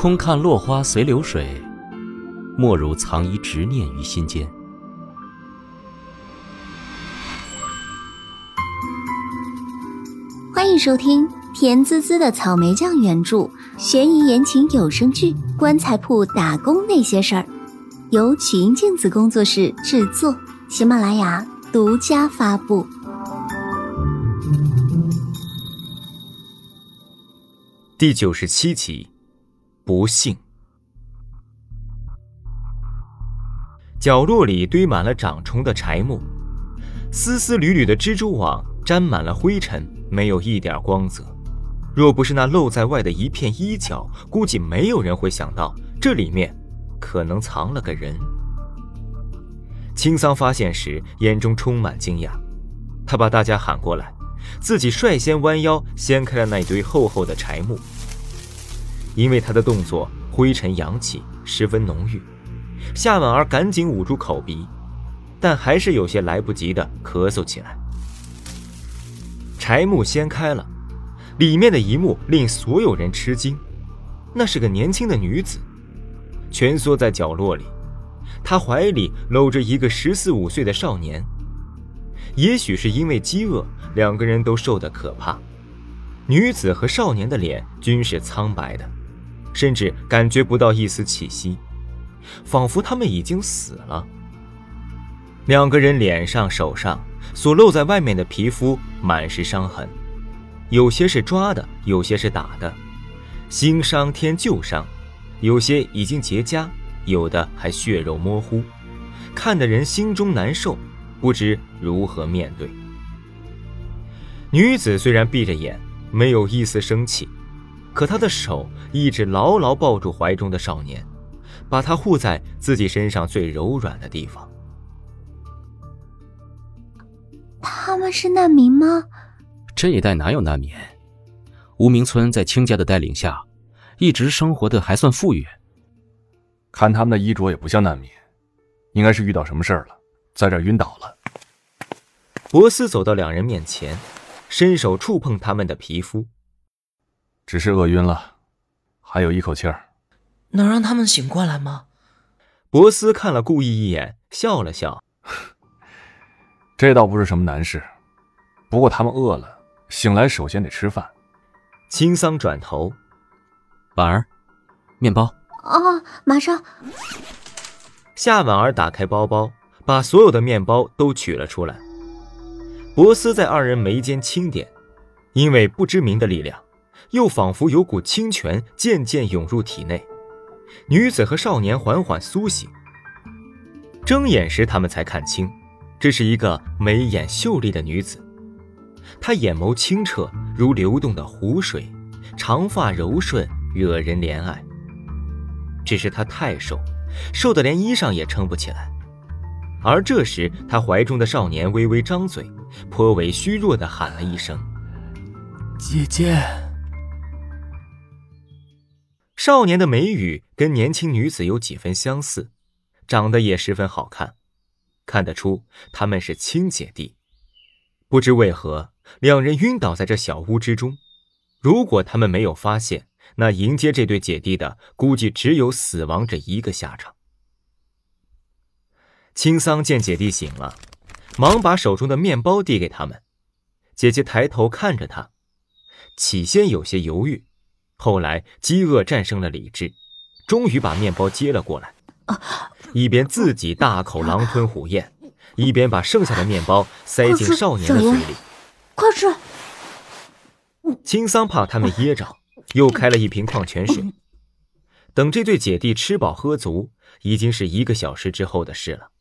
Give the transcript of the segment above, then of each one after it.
空看落花随流水，莫如藏一执念于心间。 欢迎收听甜滋滋的草莓酱原著悬疑言情有声剧《棺材铺打工那些事儿》，由曲音镜子工作室制作，喜马拉雅独家发布。 第97集，不幸。角落里堆满了长虫的柴木，丝丝缕缕的蜘蛛网沾满了灰尘，没有一点光泽。若不是那露在外的一片衣角，估计没有人会想到这里面可能藏了个人。青桑发现时眼中充满惊讶，他把大家喊过来，自己率先弯腰掀开了那堆厚厚的柴木。因为他的动作灰尘扬起，十分浓郁，夏婉儿赶紧捂住口鼻，但还是有些来不及的咳嗽起来。柴木掀开了，里面的一幕令所有人吃惊，那是个年轻的女子，蜷缩在角落里，她怀里搂着一个14、15岁的少年。也许是因为饥饿，两个人都瘦得可怕，女子和少年的脸均是苍白的，甚至感觉不到一丝气息，仿佛他们已经死了。两个人脸上、手上所露在外面的皮肤满是伤痕，有些是抓的，有些是打的，新伤添旧伤，有些已经结痂，有的还血肉模糊，看得人心中难受，不知如何面对。女子虽然闭着眼，没有一丝生气，可她的手一直牢牢抱住怀中的少年，把他护在自己身上最柔软的地方。 他们是难民吗？ 这一带哪有难民？无名村在卿家的带领下，一直生活的还算富裕。 看他们的衣着也不像难民，应该是遇到什么事儿了，在这儿晕倒了。 博斯走到两人面前，伸手触碰他们的皮肤。 只是饿晕了，还有一口气儿。 能让他们醒过来吗？ 博斯看了顾意一眼，笑了笑。 这倒不是什么难事，不过他们饿了，醒来首先得吃饭。 青桑转头， 婉儿，面包。 马上。 夏婉儿打开包包，把所有的面包都取了出来。博斯在二人眉间轻点，因为不知名的力量，又仿佛有股清泉渐渐涌入体内。女子和少年缓缓苏醒，睁眼时他们才看清，这是一个眉眼秀丽的女子。她眼眸清澈如流动的湖水，长发柔顺，惹人怜爱。只是她太瘦，瘦得连衣裳也撑不起来。而这时她怀中的少年微微张嘴，颇为虚弱地喊了一声： 姐姐。 少年的眉宇跟年轻女子有几分相似，长得也十分好看，看得出他们是亲姐弟。不知为何，两人晕倒在这小屋之中。如果他们没有发现，那迎接这对姐弟的估计只有死亡这一个下场。青桑见姐弟醒了，忙把手中的面包递给他们。姐姐抬头看着他，起先有些犹豫，后来饥饿战胜了理智，终于把面包接了过来，一边自己大口狼吞虎咽，一边把剩下的面包塞进少年的嘴里。 快吃！ 青桑怕他们噎着，又开了一瓶矿泉水。等这对姐弟吃饱喝足，已经是1个小时之后的事了。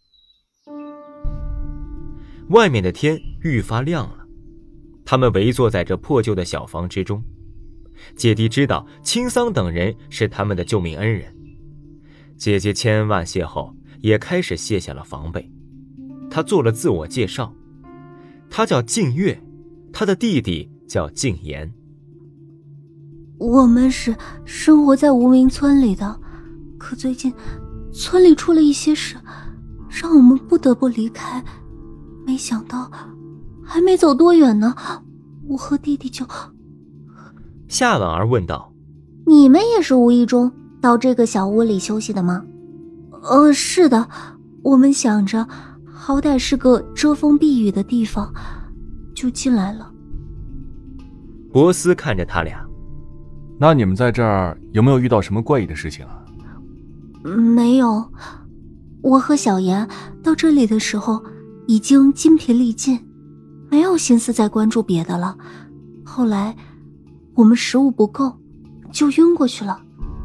外面的天愈发亮了，他们围坐在这破旧的小房之中。姐弟知道青桑等人是他们的救命恩人，姐姐千万谢后，也开始卸下了防备。她做了自我介绍，她叫静月，她的弟弟叫静言。 我们是生活在无名村里的，可最近村里出了一些事，让我们不得不离开。没想到还没走多远呢，我和弟弟就…… 夏婉儿问道： 你们也是无意中到这个小屋里休息的吗？是的，我们想着好歹是个遮风避雨的地方，就进来了。 博斯看着他俩， 那你们在这儿有没有遇到什么怪异的事情啊？ 没有，我和小妍到这里的时候已经筋疲力尽，没有心思再关注别的了。后来我们食物不够，就晕过去了。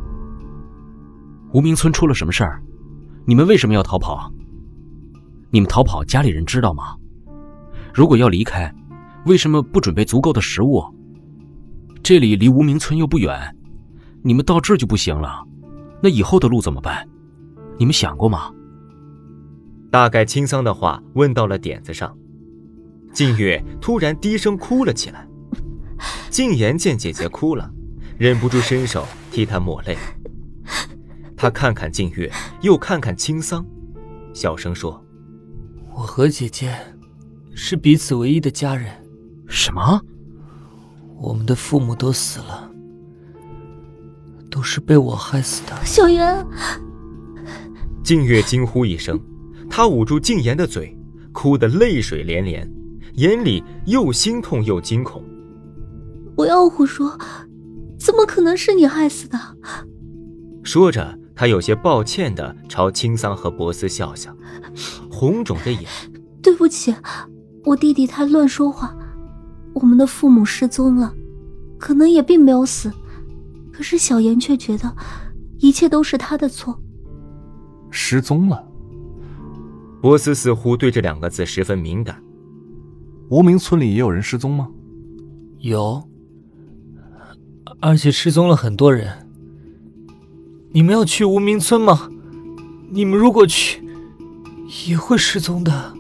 无名村出了什么事儿？你们为什么要逃跑？你们逃跑家里人知道吗？如果要离开，为什么不准备足够的食物？这里离无名村又不远，你们到这儿就不行了，那以后的路怎么办？你们想过吗？ 大概青桑的话问到了点子上，静月突然低声哭了起来。静言见姐姐哭了，忍不住伸手替她抹泪。他看看静月，又看看青桑，小声说： 我和姐姐是彼此唯一的家人。 什么？ 我们的父母都死了，都是被我害死的。 小妍！ 静月惊呼一声，她捂住静言的嘴，哭得泪水连连，眼里又心痛又惊恐。 不要胡说，怎么可能是你害死的？ 说着，他有些抱歉地朝青桑和博斯笑笑，红肿着眼。 对不起，我弟弟他乱说话，我们的父母失踪了，可能也并没有死，可是小妍却觉得一切都是他的错。 失踪了？ 博斯似乎对这2个字十分敏感。 无名村里也有人失踪吗？ 有，而且失踪了很多人。你们要去无名村吗？你们如果去，也会失踪的。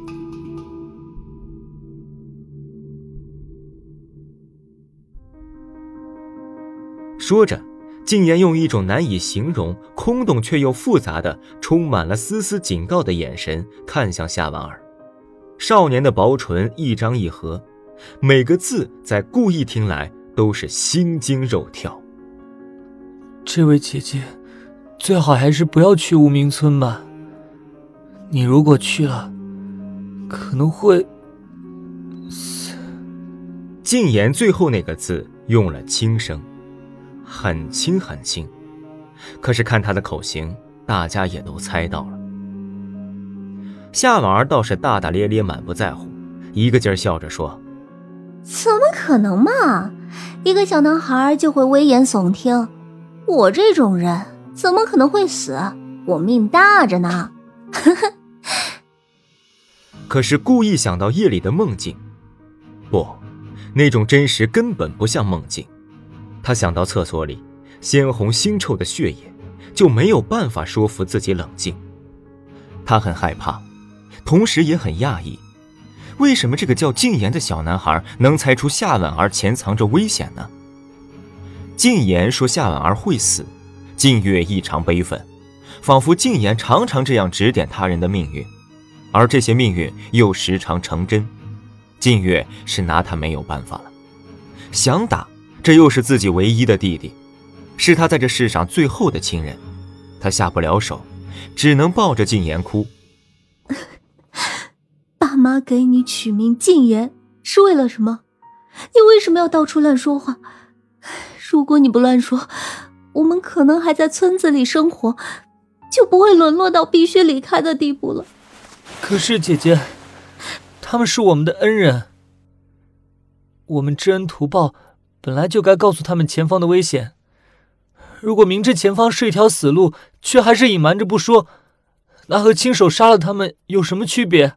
说着，静言用一种难以形容、空洞却又复杂的、充满了丝丝警告的眼神看向夏婉儿。少年的薄唇一张一合，每个字在故意听来都是心惊肉跳。 这位姐姐，最好还是不要去无名村吧。你如果去了，可能会死。 静言最后那个字用了轻声，很轻很轻，可是看他的口型，大家也都猜到了。夏婉儿倒是大大咧咧，满不在乎，一个劲儿笑着说： 怎么可能嘛，一个小男孩就会危言耸听，我这种人怎么可能会死？我命大着呢。 可是故意想到夜里的梦境，不，那种真实根本不像梦境。他想到厕所里鲜红腥臭的血液，就没有办法说服自己冷静。他很害怕，同时也很讶异，为什么这个叫静言的小男孩能猜出夏婉儿潜藏着危险呢？静言说夏婉儿会死，静月异常悲愤，仿佛静言常常这样指点他人的命运，而这些命运又时常成真。静月是拿他没有办法了，想打，这又是自己唯一的弟弟，是他在这世上最后的亲人，他下不了手，只能抱着静言哭。 爸妈给你取名静言是为了什么？你为什么要到处乱说话？如果你不乱说，我们可能还在村子里生活，就不会沦落到必须离开的地步了。 可是姐姐，他们是我们的恩人，我们知恩图报，本来就该告诉他们前方的危险。如果明知前方是一条死路，却还是隐瞒着不说，那和亲手杀了他们有什么区别？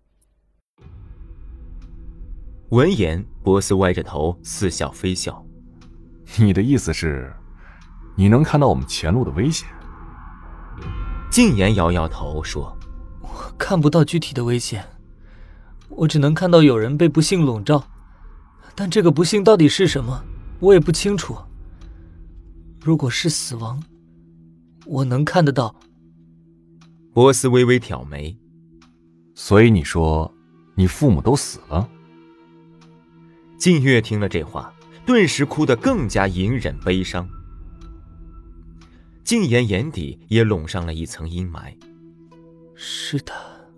闻言，波斯歪着头似笑非笑。 你的意思是，你能看到我们前路的危险？ 静言摇摇头说： 我看不到具体的危险，我只能看到有人被不幸笼罩，但这个不幸到底是什么，我也不清楚。如果是死亡，我能看得到。 波斯微微挑眉。 所以你说，你父母都死了？ 静月听了这话，顿时哭得更加隐忍悲伤。 静言眼底也笼上了一层阴霾。 是的，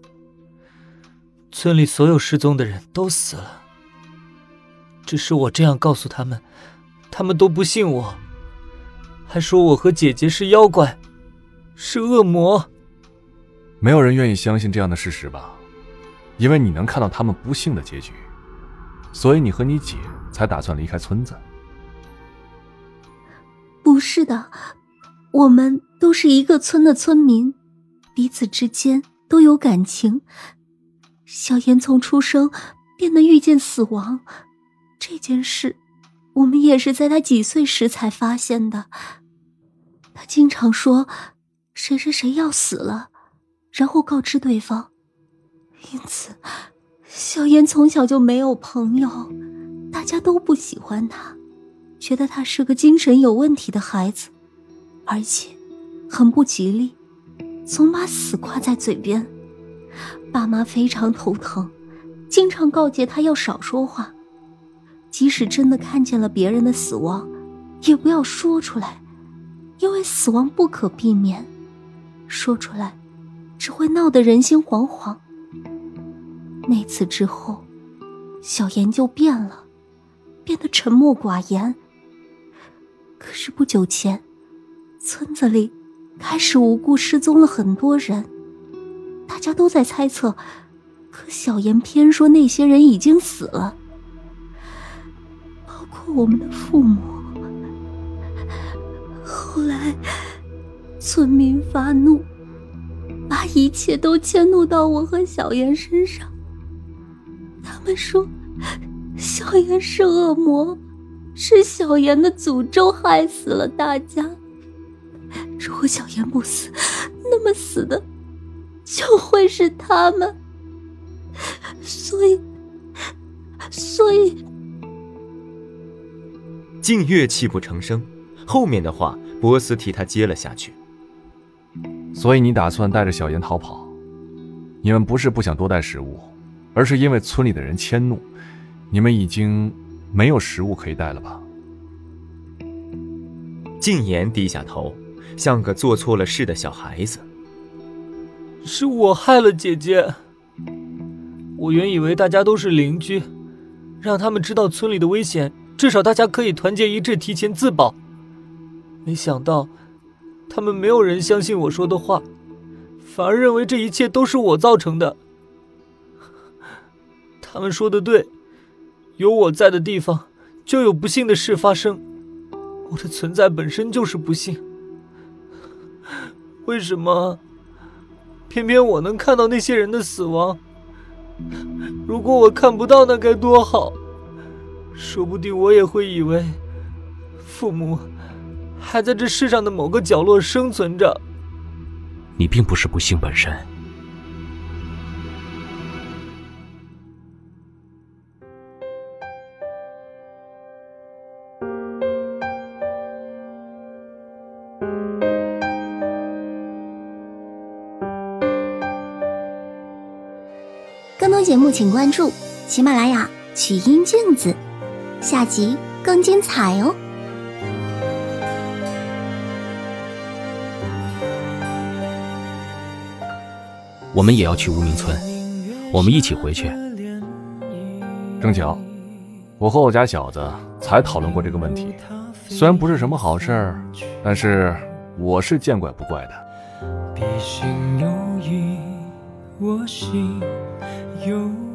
村里所有失踪的人都死了，只是我这样告诉他们，他们都不信我，还说我和姐姐是妖怪，是恶魔。 没有人愿意相信这样的事实吧？因为你能看到他们不幸的结局，所以你和你姐才打算离开村子。 不是的，我们都是一个村的村民，彼此之间都有感情。小妍从出生便能预见死亡，这件事我们也是在她几岁时才发现的。她经常说谁谁谁要死了，然后告知对方。因此小妍从小就没有朋友，大家都不喜欢她，觉得她是个精神有问题的孩子，而且很不吉利，总把死挂在嘴边。爸妈非常头疼，经常告诫她要少说话，即使真的看见了别人的死亡，也不要说出来，因为死亡不可避免，说出来只会闹得人心惶惶。那次之后，小妍就变了，变得沉默寡言。可是不久前，村子里开始无故失踪了很多人，大家都在猜测，可小妍偏说那些人已经死了，包括我们的父母。后来村民发怒，把一切都迁怒到我和小妍身上。他们说小妍是恶魔，是小妍的诅咒害死了大家。如果小妍不死，那么死的就会是他们。所以静月泣不成声，后面的话波斯替他接了下去。 所以你打算带着小妍逃跑？你们不是不想多带食物，而是因为村里的人迁怒，你们已经没有食物可以带了吧？ 静言低下头，像个做错了事的小孩子。 是我害了姐姐。我原以为大家都是邻居，让他们知道村里的危险，至少大家可以团结一致，提前自保。没想到他们没有人相信我说的话，反而认为这一切都是我造成的。他们说的对，有我在的地方就有不幸的事发生，我的存在本身就是不幸。为什么偏偏我能看到那些人的死亡？如果我看不到，那该多好，说不定我也会以为父母还在这世上的某个角落生存着。 你并不是不幸本身。 更多节目请关注喜马拉雅曲音镜子，下集更精彩哦。 我们也要去无名村，我们一起回去。 正巧我和我家小子才讨论过这个问题，虽然不是什么好事儿，但是我是见怪不怪的。 必心有意，我心有